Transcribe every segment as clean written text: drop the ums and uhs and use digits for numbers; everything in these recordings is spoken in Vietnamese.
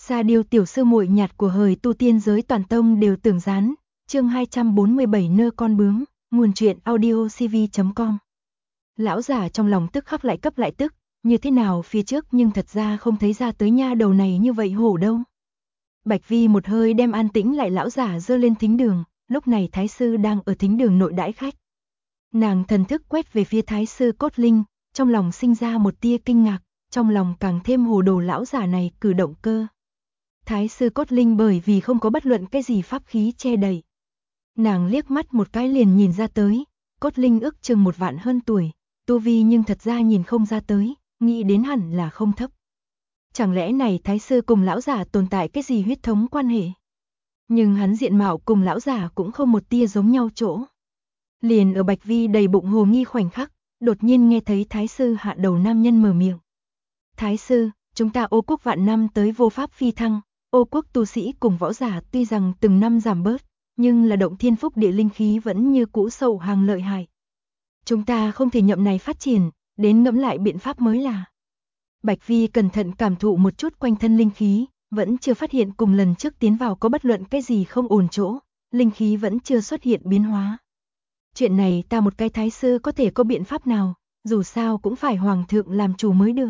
Sa Điêu tiểu sư muội nhạt của hời tu tiên giới toàn tông đều tưởng gián, chương 247 nơ con bướm, nguồn truyện audiocv.com. Lão giả trong lòng tức khắc lại cấp lại tức, như thế nào phía trước nhưng thật ra không thấy ra tới nha đầu này như vậy hổ đâu. Bạch Vi một hơi đem an tĩnh lại lão giả dơ lên thính đường, lúc này thái sư đang ở thính đường nội đãi khách. Nàng thần thức quét về phía thái sư Cốt Linh, trong lòng sinh ra một tia kinh ngạc, trong lòng càng thêm hồ đồ lão giả này cử động cơ. Thái sư Cốt Linh bởi vì không có bất luận cái gì pháp khí che đậy. Nàng liếc mắt một cái liền nhìn ra tới, Cốt Linh ước chừng 1 vạn hơn tuổi, tu vi nhưng thật ra nhìn không ra tới, nghĩ đến hẳn là không thấp. Chẳng lẽ này thái sư cùng lão giả tồn tại cái gì huyết thống quan hệ? Nhưng hắn diện mạo cùng lão giả cũng không một tia giống nhau chỗ. Liền ở Bạch Vi đầy bụng hồ nghi khoảnh khắc, đột nhiên nghe thấy thái sư hạ đầu nam nhân mở miệng. Thái sư, chúng ta Ô quốc vạn năm tới vô pháp phi thăng, Ô quốc tu sĩ cùng võ giả tuy rằng từng năm giảm bớt, nhưng là động thiên phúc địa linh khí vẫn như cũ sâu hàng lợi hại. Chúng ta không thể nhậm này phát triển, đến ngẫm lại biện pháp mới là. Bạch Vi cẩn thận cảm thụ một chút quanh thân linh khí, vẫn chưa phát hiện cùng lần trước tiến vào có bất luận cái gì không ổn chỗ, linh khí vẫn chưa xuất hiện biến hóa. Chuyện này ta một cái thái sư có thể có biện pháp nào, dù sao cũng phải hoàng thượng làm chủ mới được.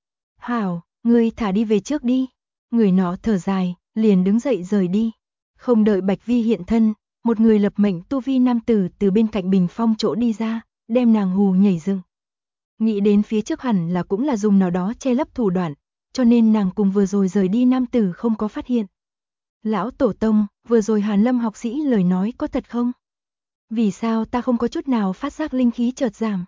Hảo, ngươi thả đi về trước đi. Người nọ thở dài, liền đứng dậy rời đi. Không đợi Bạch Vi hiện thân, một người lập mệnh tu vi nam tử từ bên cạnh bình phong chỗ đi ra, đem nàng hù nhảy dựng. Nghĩ đến phía trước hẳn là cũng là dùng nào đó che lấp thủ đoạn, cho nên nàng cùng vừa rồi rời đi nam tử không có phát hiện. Lão tổ tông, vừa rồi Hàn Lâm học sĩ lời nói có thật không? Vì sao ta không có chút nào phát giác linh khí chợt giảm?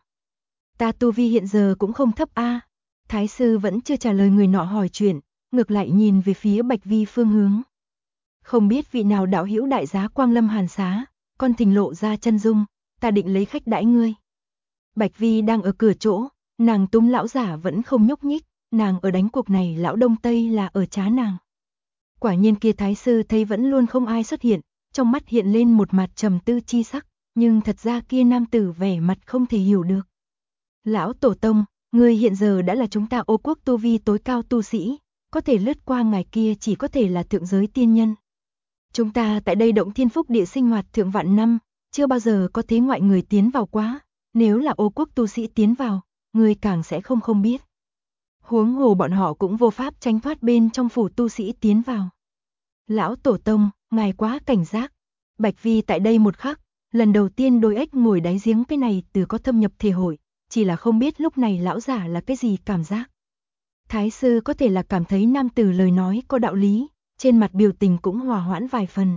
Ta tu vi hiện giờ cũng không thấp a. Thái sư vẫn chưa trả lời người nọ hỏi chuyện, ngược lại nhìn về phía Bạch Vi phương hướng. Không biết vị nào đạo hữu đại giá quang lâm hàn xá, con thình lộ ra chân dung, ta định lấy khách đãi ngươi. Bạch Vi đang ở cửa chỗ, nàng túm lão giả vẫn không nhúc nhích, nàng ở đánh cuộc này lão đông tây là ở trá nàng. Quả nhiên kia thái sư thấy vẫn luôn không ai xuất hiện, trong mắt hiện lên một mặt trầm tư chi sắc, nhưng thật ra kia nam tử vẻ mặt không thể hiểu được. Lão tổ tông, ngươi hiện giờ đã là chúng ta Ô quốc tu vi tối cao tu sĩ, có thể lướt qua ngài kia chỉ có thể là thượng giới tiên nhân. Chúng ta tại đây động thiên phúc địa sinh hoạt thượng vạn năm, chưa bao giờ có thế ngoại người tiến vào quá, nếu là Ô quốc tu sĩ tiến vào, ngươi càng sẽ không biết. Huống hồ bọn họ cũng vô pháp tránh thoát bên trong phủ tu sĩ tiến vào. Lão tổ tông, ngài quá cảnh giác. Bạch Vi tại đây một khắc, lần đầu tiên đôi ếch ngồi đáy giếng cái này từ có thâm nhập thể hội, chỉ là không biết lúc này lão giả là cái gì cảm giác. Thái sư có thể là cảm thấy nam tử lời nói có đạo lý, trên mặt biểu tình cũng hòa hoãn vài phần.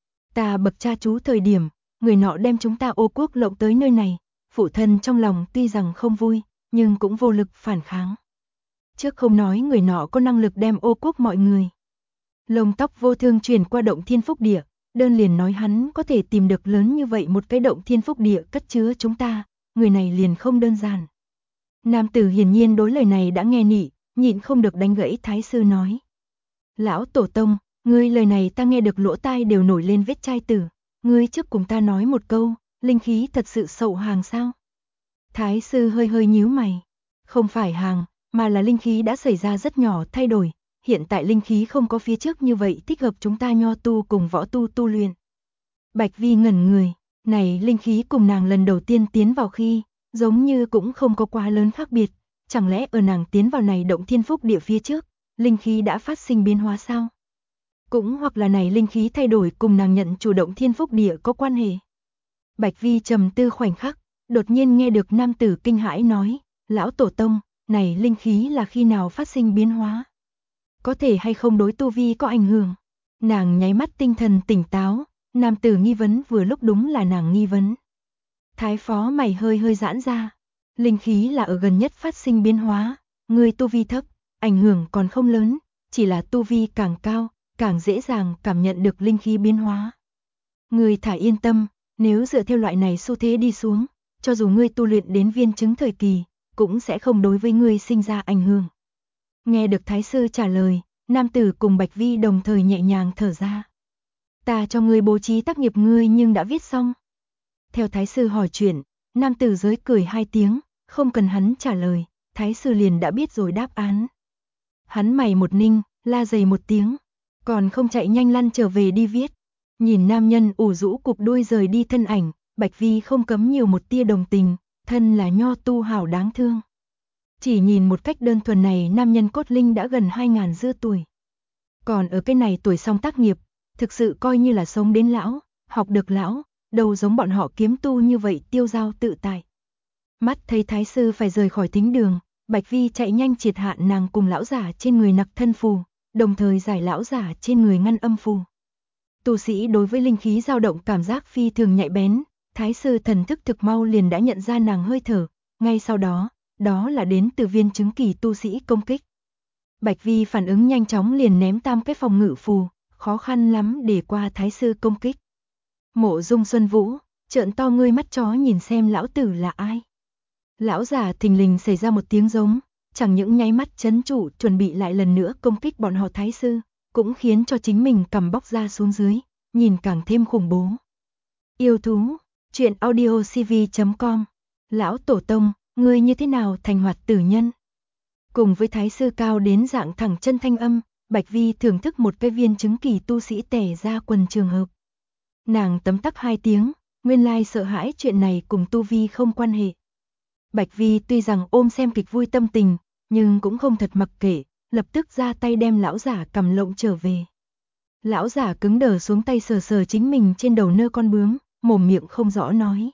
Ta bậc cha chú thời điểm, người nọ đem chúng ta Ô quốc lộng tới nơi này, phụ thân trong lòng tuy rằng không vui, nhưng cũng vô lực phản kháng. Trước không nói người nọ có năng lực đem Ô quốc mọi người lông tóc vô thương truyền qua động thiên phúc địa, đơn liền nói hắn có thể tìm được lớn như vậy một cái động thiên phúc địa cất chứa chúng ta, người này liền không đơn giản. Nam tử hiển nhiên đối lời này đã nghe nị, nhịn không được đánh gãy thái sư nói. Lão tổ tông, ngươi lời này ta nghe được lỗ tai đều nổi lên vết chai tử, ngươi trước cùng ta nói một câu, linh khí thật sự sậu hàng sao? Thái sư hơi hơi nhíu mày, không phải hàng, mà là linh khí đã xảy ra rất nhỏ thay đổi, hiện tại linh khí không có phía trước như vậy thích hợp chúng ta nho tu cùng võ tu tu luyện. Bạch Vi ngẩn người, này linh khí cùng nàng lần đầu tiên tiến vào khi, giống như cũng không có quá lớn khác biệt, chẳng lẽ ở nàng tiến vào này động thiên phúc địa phía trước, linh khí đã phát sinh biến hóa sao? Cũng hoặc là này linh khí thay đổi cùng nàng nhận chủ động thiên phúc địa có quan hệ. Bạch Vi trầm tư khoảnh khắc, đột nhiên nghe được nam tử kinh hãi nói, lão tổ tông, này linh khí là khi nào phát sinh biến hóa? Có thể hay không đối tu vi có ảnh hưởng? Nàng nháy mắt tinh thần tỉnh táo, nam tử nghi vấn vừa lúc đúng là nàng nghi vấn. Thái phó mày hơi hơi giãn ra, linh khí là ở gần nhất phát sinh biến hóa, người tu vi thấp, ảnh hưởng còn không lớn, chỉ là tu vi càng cao, càng dễ dàng cảm nhận được linh khí biến hóa. Người thả yên tâm, nếu dựa theo loại này xu thế đi xuống, cho dù ngươi tu luyện đến viên chứng thời kỳ, cũng sẽ không đối với ngươi sinh ra ảnh hưởng. Nghe được thái sư trả lời, nam tử cùng Bạch Vi đồng thời nhẹ nhàng thở ra. Ta cho ngươi bố trí tác nghiệp ngươi nhưng đã viết xong. Theo thái sư hỏi chuyện, nam tử giới cười 2 tiếng, không cần hắn trả lời, thái sư liền đã biết rồi đáp án. Hắn mày một ninh, la dày một tiếng, còn không chạy nhanh lăn trở về đi viết. Nhìn nam nhân ủ rũ cụp đuôi rời đi thân ảnh, Bạch Vi không cấm nhiều một tia đồng tình, thân là nho tu hảo đáng thương. Chỉ nhìn một cách đơn thuần này, nam nhân cốt linh đã gần 2000 dư tuổi. Còn ở cái này tuổi xong tác nghiệp, thực sự coi như là sống đến lão, học được lão, đâu giống bọn họ kiếm tu như vậy tiêu dao tự tại. Mắt thấy thái sư phải rời khỏi thính đường, Bạch Vi chạy nhanh triệt hạn nàng cùng lão giả trên người nặc thân phù, đồng thời giải lão giả trên người ngăn âm phù. Tu sĩ đối với linh khí dao động cảm giác phi thường nhạy bén, thái sư thần thức thực mau liền đã nhận ra nàng hơi thở, ngay sau đó, đó là đến từ viên chứng kỳ tu sĩ công kích. Bạch Vi phản ứng nhanh chóng liền ném tam cái phòng ngự phù, khó khăn lắm để qua thái sư công kích. Mộ Dung Xuân Vũ, trợn to ngươi mắt chó nhìn xem lão tử là ai. Lão giả thình lình xảy ra một tiếng giống, chẳng những nháy mắt chấn trụ chuẩn bị lại lần nữa công kích bọn họ thái sư, cũng khiến cho chính mình cầm bóc ra xuống dưới, nhìn càng thêm khủng bố. Yêu thú, truyện audiocv.com. Lão tổ tông, ngươi như thế nào thành hoạt tử nhân? Cùng với thái sư cao đến dạng thẳng chân thanh âm, Bạch Vi thưởng thức một cái viên chứng kỳ tu sĩ tẻ ra quần trường hợp. Nàng tấm tắc 2 tiếng, nguyên lai sợ hãi chuyện này cùng tu vi không quan hệ. Bạch Vi tuy rằng ôm xem kịch vui tâm tình, nhưng cũng không thật mặc kệ, lập tức ra tay đem lão giả cầm lộng trở về. Lão giả cứng đờ xuống tay sờ sờ chính mình trên đầu nơ con bướm, mồm miệng không rõ nói.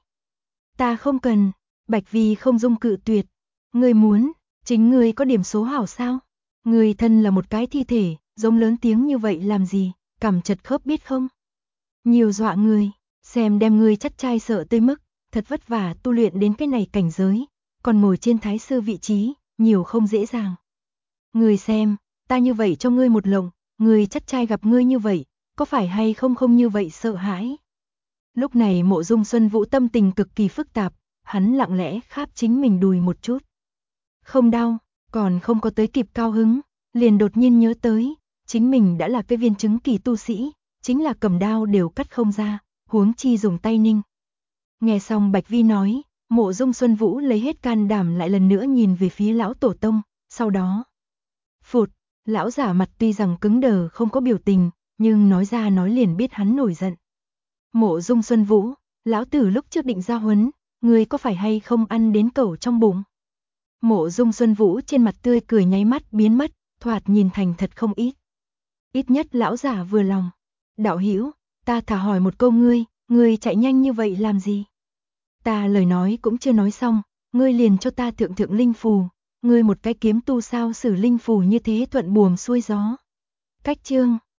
Ta không cần, Bạch Vi không dung cự tuyệt. Ngươi muốn, chính ngươi có điểm số hảo sao? Ngươi thân là một cái thi thể, giống lớn tiếng như vậy làm gì, cằm chật khớp biết không? Nhiều dọa ngươi, xem đem ngươi chắt chai sợ tới mức, thật vất vả tu luyện đến cái này cảnh giới, còn ngồi trên thái sư vị trí, nhiều không dễ dàng. Ngươi xem, ta như vậy cho ngươi một lồng, ngươi chắt chai gặp ngươi như vậy, có phải hay không không như vậy sợ hãi? Lúc này Mộ Dung Xuân Vũ tâm tình cực kỳ phức tạp, hắn lặng lẽ kháp chính mình đùi một chút. Không đau, còn không có tới kịp cao hứng, liền đột nhiên nhớ tới, chính mình đã là cái viên chứng kỳ tu sĩ, chính là cầm đao đều cắt không ra, huống chi dùng tay ninh. Nghe xong Bạch Vi nói, Mộ Dung Xuân Vũ lấy hết can đảm lại lần nữa nhìn về phía lão tổ tông, sau đó. Phụt, lão giả mặt tuy rằng cứng đờ không có biểu tình, nhưng nói ra nói liền biết hắn nổi giận. Mộ Dung Xuân Vũ, lão tử lúc trước định ra huấn, ngươi có phải hay không ăn đến cẩu trong bụng? Mộ Dung Xuân Vũ trên mặt tươi cười nháy mắt biến mất, thoạt nhìn thành thật không ít. Ít nhất lão giả vừa lòng. Đạo hữu, ta thả hỏi một câu ngươi chạy nhanh như vậy làm gì? Ta lời nói cũng chưa nói xong, ngươi liền cho ta thượng linh phù, ngươi một cái kiếm tu sao xử linh phù như thế thuận buồm xuôi gió. Cách chương